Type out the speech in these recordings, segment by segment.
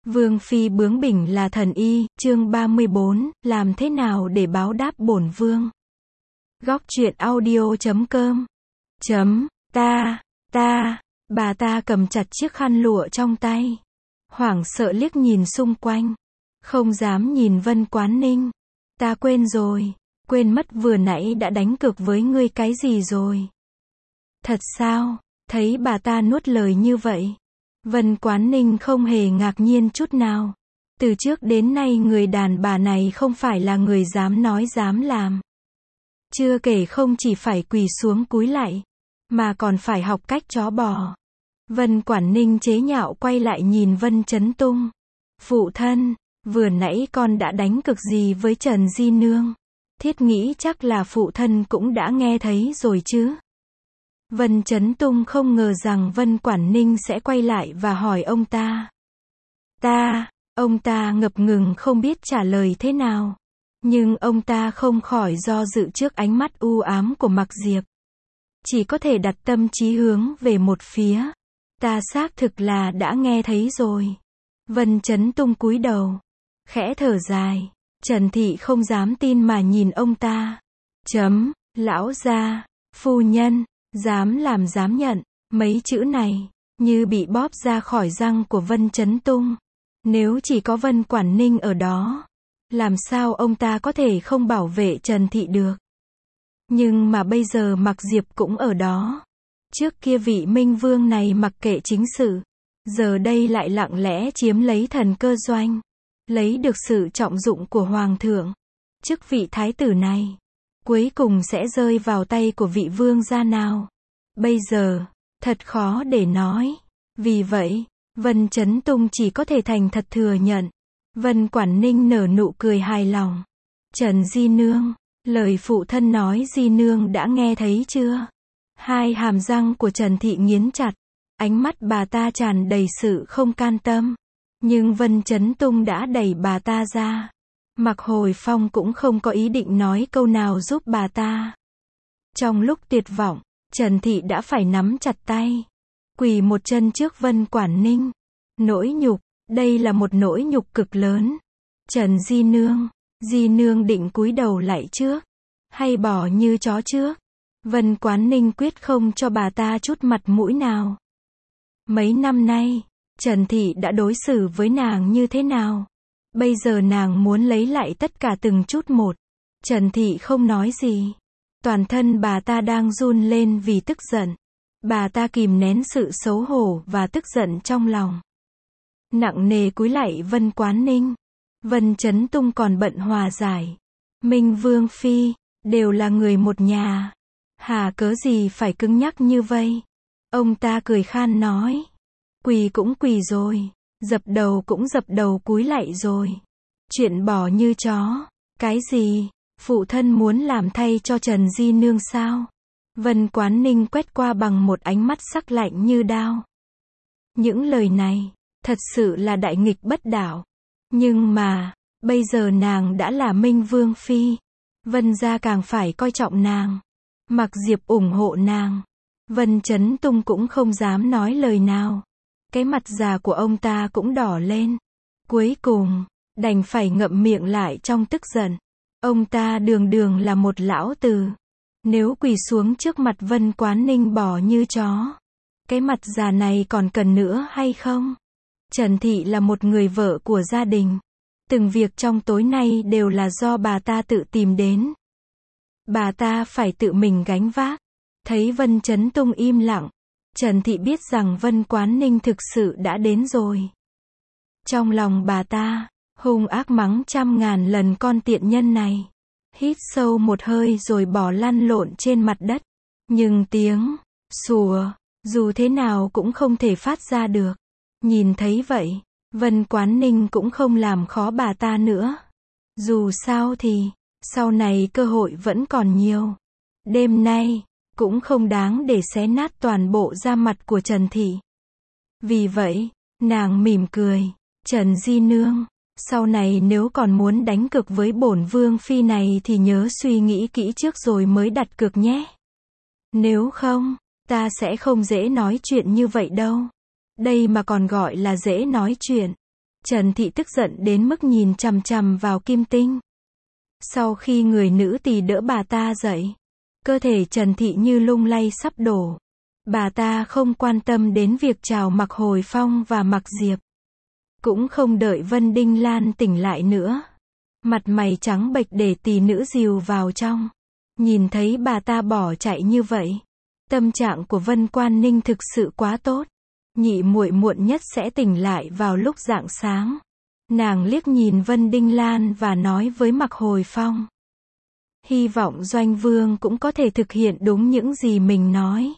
Vương phi bướng bỉnh là thần y, chương 34, làm thế nào để báo đáp bổn vương. Góc truyện audio.com Bà ta cầm chặt chiếc khăn lụa trong tay, hoảng sợ liếc nhìn xung quanh, không dám nhìn Vân Quán Ninh. Ta quên rồi, quên mất vừa nãy đã đánh cược với ngươi cái gì rồi. Thật sao? Thấy bà ta nuốt lời như vậy, Vân Quán Ninh không hề ngạc nhiên chút nào. Từ trước đến nay người đàn bà này không phải là người dám nói dám làm. Chưa kể không chỉ phải quỳ xuống cúi lạy, mà còn phải học cách chó bò. Vân Quán Ninh chế nhạo quay lại nhìn Vân Chấn Tung. Phụ thân, vừa nãy con đã đánh cực gì với Trần Di Nương? Thiết nghĩ chắc là phụ thân cũng đã nghe thấy rồi chứ. Vân Chấn Tung không ngờ rằng Vân Quán Ninh sẽ quay lại và hỏi ông ta. Ông ta ngập ngừng không biết trả lời thế nào. Nhưng ông ta không khỏi do dự trước ánh mắt u ám của Mạc Diệp. Chỉ có thể đặt tâm trí hướng về một phía. Ta xác thực là đã nghe thấy rồi. Vân Chấn Tung cúi đầu, khẽ thở dài. Trần Thị không dám tin mà nhìn ông ta. Lão gia, phu nhân, dám làm dám nhận, mấy chữ này, như bị bóp ra khỏi răng của Vân Chấn Tung. Nếu chỉ có Vân Quán Ninh ở đó, làm sao ông ta có thể không bảo vệ Trần Thị được. Nhưng mà bây giờ Mạc Diệp cũng ở đó. Trước kia vị Minh Vương này mặc kệ chính sự, giờ đây lại lặng lẽ chiếm lấy thần cơ doanh, lấy được sự trọng dụng của Hoàng thượng. Chức vị thái tử này, cuối cùng sẽ rơi vào tay của vị vương gia nào? Bây giờ, thật khó để nói. Vì vậy, Vân Chấn Tung chỉ có thể thành thật thừa nhận. Vân Quán Ninh nở nụ cười hài lòng. Trần Di Nương, lời phụ thân nói Di Nương đã nghe thấy chưa? Hai hàm răng của Trần Thị nghiến chặt, ánh mắt bà ta tràn đầy sự không can tâm. Nhưng Vân Chấn Tung đã đẩy bà ta ra. Mạc Hồi Phong cũng không có ý định nói câu nào giúp bà ta. Trong lúc tuyệt vọng, Trần Thị đã phải nắm chặt tay, quỳ một chân trước Vân Quán Ninh. Nỗi nhục, đây là một nỗi nhục cực lớn. Trần Di Nương định cúi đầu lại trước, hay bỏ như chó trước? Vân Quán Ninh quyết không cho bà ta chút mặt mũi nào. Mấy năm nay, Trần Thị đã đối xử với nàng như thế nào? Bây giờ nàng muốn lấy lại tất cả từng chút một. Trần Thị không nói gì. Toàn thân bà ta đang run lên vì tức giận. Bà ta kìm nén sự xấu hổ và tức giận trong lòng. Nặng nề cúi lạy Vân Quán Ninh. Vân Chấn Tung còn bận hòa giải. Minh Vương phi, đều là người một nhà. Hà cớ gì phải cứng nhắc như vây? Ông ta cười khan nói. Quỳ cũng quỳ rồi. Dập đầu cũng dập đầu cúi lạy rồi. Chuyện bỏ như chó. Cái gì? Phụ thân muốn làm thay cho Trần Di Nương sao? Vân Quán Ninh quét qua bằng một ánh mắt sắc lạnh như đao. Những lời này, thật sự là đại nghịch bất đạo. Nhưng mà, bây giờ nàng đã là Minh Vương phi. Vân gia càng phải coi trọng nàng. Mạc Diệp ủng hộ nàng. Vân Chấn Tung cũng không dám nói lời nào. Cái mặt già của ông ta cũng đỏ lên. Cuối cùng, đành phải ngậm miệng lại trong tức giận. Ông ta đường đường là một lão tử. Nếu quỳ xuống trước mặt Vân Quán Ninh bỏ như chó, cái mặt già này còn cần nữa hay không? Trần Thị là một người vợ của gia đình. Từng việc trong tối nay đều là do bà ta tự tìm đến. Bà ta phải tự mình gánh vác. Thấy Vân Chấn Tung im lặng, Trần Thị biết rằng Vân Quán Ninh thực sự đã đến rồi. Trong lòng bà ta, hung ác mắng trăm ngàn lần con tiện nhân này. Hít sâu một hơi rồi bỏ lăn lộn trên mặt đất. Nhưng tiếng sủa, dù thế nào cũng không thể phát ra được. Nhìn thấy vậy, Vân Quán Ninh cũng không làm khó bà ta nữa. Dù sao thì, sau này cơ hội vẫn còn nhiều. Đêm nay, cũng không đáng để xé nát toàn bộ da mặt của Trần Thị. Vì vậy, nàng mỉm cười. Trần Di Nương, sau này nếu còn muốn đánh cược với bổn vương phi này thì nhớ suy nghĩ kỹ trước rồi mới đặt cược nhé. Nếu không, ta sẽ không dễ nói chuyện như vậy đâu. Đây mà còn gọi là dễ nói chuyện. Trần Thị tức giận đến mức nhìn chằm chằm vào Kim Tinh. Sau khi người nữ tỳ đỡ bà ta dậy, cơ thể Trần Thị như lung lay sắp đổ. Bà ta không quan tâm đến việc chào Mạc Hồi Phong và Mạc Diệp. Cũng không đợi Vân Đinh Lan tỉnh lại nữa. Mặt mày trắng bệch để tỷ nữ dìu vào trong. Nhìn thấy bà ta bỏ chạy như vậy, tâm trạng của Vân Quan Ninh thực sự quá tốt. Nhị muội muộn nhất sẽ tỉnh lại vào lúc rạng sáng. Nàng liếc nhìn Vân Đinh Lan và nói với Mạc Hồi Phong. Hy vọng Doanh Vương cũng có thể thực hiện đúng những gì mình nói.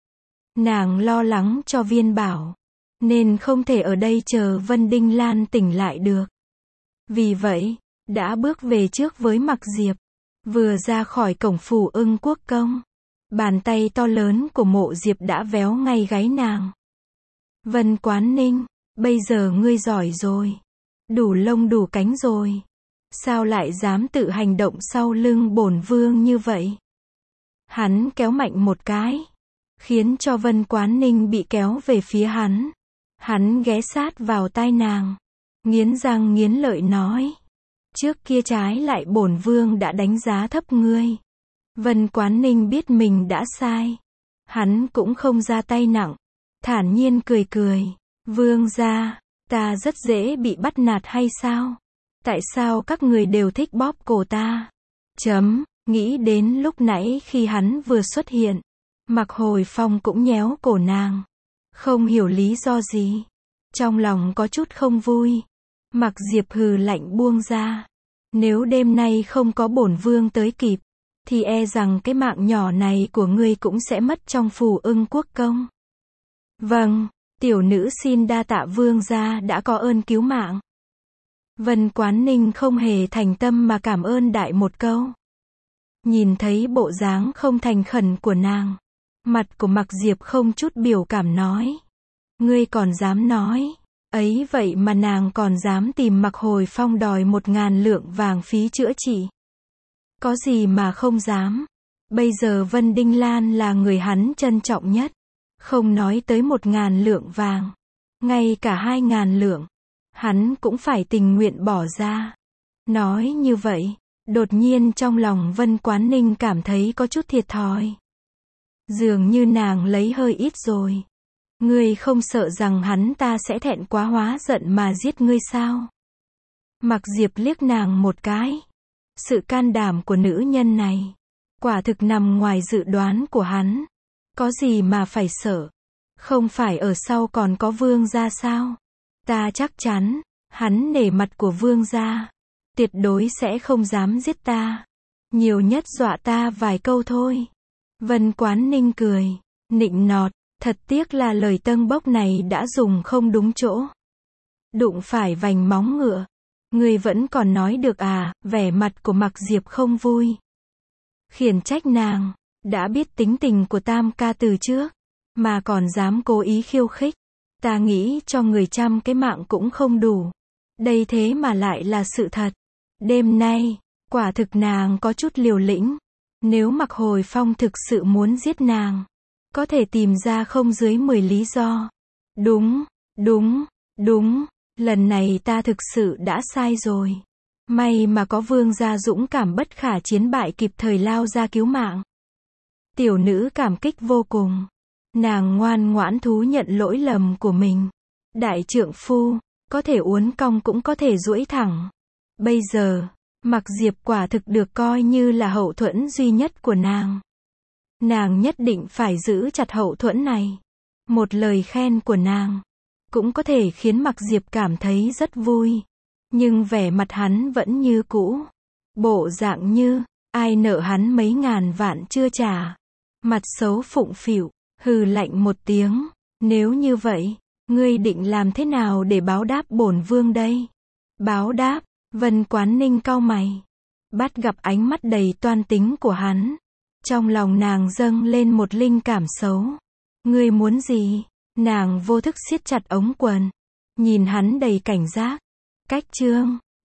Nàng lo lắng cho Viên Bảo, nên không thể ở đây chờ Vân Đinh Lan tỉnh lại được. Vì vậy, đã bước về trước với Mạc Diệp. Vừa ra khỏi cổng phủ Ưng Quốc Công, bàn tay to lớn của Mộ Diệp đã véo ngay gáy nàng. Vân Quán Ninh, bây giờ ngươi giỏi rồi. Đủ lông đủ cánh rồi. Sao lại dám tự hành động sau lưng bổn vương như vậy? Hắn kéo mạnh một cái, khiến cho Vân Quán Ninh bị kéo về phía hắn. Hắn ghé sát vào tai nàng, nghiến răng nghiến lợi nói. Trước kia trái lại bổn vương đã đánh giá thấp ngươi. Vân Quán Ninh biết mình đã sai. Hắn cũng không ra tay nặng, thản nhiên cười cười. Vương gia, ta rất dễ bị bắt nạt hay sao? Tại sao các người đều thích bóp cổ ta? Nghĩ đến lúc nãy khi hắn vừa xuất hiện, Mạc Hồi Phong cũng nhéo cổ nàng. Không hiểu lý do gì. Trong lòng có chút không vui. Mạc Diệp hừ lạnh buông ra. Nếu đêm nay không có bổn vương tới kịp, thì e rằng cái mạng nhỏ này của ngươi cũng sẽ mất trong phủ Ưng Quốc Công. Vâng, tiểu nữ xin đa tạ vương gia đã có ơn cứu mạng. Vân Quán Ninh không hề thành tâm mà cảm ơn đại một câu. Nhìn thấy bộ dáng không thành khẩn của nàng, mặt của Mạc Diệp không chút biểu cảm nói. Ngươi còn dám nói, ấy vậy mà nàng còn dám tìm Mạc Hồi Phong đòi 1000 lượng vàng phí chữa trị. Có gì mà không dám. Bây giờ Vân Đinh Lan là người hắn trân trọng nhất. Không nói tới 1000 lượng vàng, ngay cả 2000 lượng, hắn cũng phải tình nguyện bỏ ra. Nói như vậy, đột nhiên trong lòng Vân Quán Ninh cảm thấy có chút thiệt thòi. Dường như nàng lấy hơi ít rồi. Ngươi không sợ rằng hắn ta sẽ thẹn quá hóa giận mà giết ngươi sao? Mạc Diệp liếc nàng một cái. Sự can đảm của nữ nhân này, quả thực nằm ngoài dự đoán của hắn. Có gì mà phải sợ? Không phải ở sau còn có vương gia sao? Ta chắc chắn, hắn nể mặt của vương gia, tuyệt đối sẽ không dám giết ta. Nhiều nhất dọa ta vài câu thôi. Vân Quán Ninh cười, nịnh nọt, thật tiếc là lời tâng bốc này đã dùng không đúng chỗ. Đụng phải vành móng ngựa. Ngươi vẫn còn nói được à? Vẻ mặt của Mạc Diệp không vui. Khiển trách nàng, đã biết tính tình của Tam ca từ trước, mà còn dám cố ý khiêu khích. Ta nghĩ cho người 100 cái mạng cũng không đủ. Đây thế mà lại là sự thật. Đêm nay, quả thực nàng có chút liều lĩnh. Nếu Mạc Hồi Phong thực sự muốn giết nàng, có thể tìm ra không dưới 10 lý do. Đúng, lần này ta thực sự đã sai rồi. May mà có vương gia dũng cảm bất khả chiến bại kịp thời lao ra cứu mạng. Tiểu nữ cảm kích vô cùng. Nàng ngoan ngoãn thú nhận lỗi lầm của mình. Đại trượng phu, có thể uốn cong cũng có thể duỗi thẳng. Bây giờ, Mạc Diệp quả thực được coi như là hậu thuẫn duy nhất của nàng. Nàng nhất định phải giữ chặt hậu thuẫn này. Một lời khen của nàng cũng có thể khiến Mạc Diệp cảm thấy rất vui. Nhưng vẻ mặt hắn vẫn như cũ. Bộ dạng như, ai nợ hắn mấy ngàn vạn chưa trả. Mặt xấu phụng phịu, hừ lạnh một tiếng. Nếu như vậy, ngươi định làm thế nào để báo đáp bổn vương đây? Báo đáp, Vân Quán Ninh cau mày. Bắt gặp ánh mắt đầy toan tính của hắn. Trong lòng nàng dâng lên một linh cảm xấu. Ngươi muốn gì? Nàng vô thức siết chặt ống quần. Nhìn hắn đầy cảnh giác. Cách chương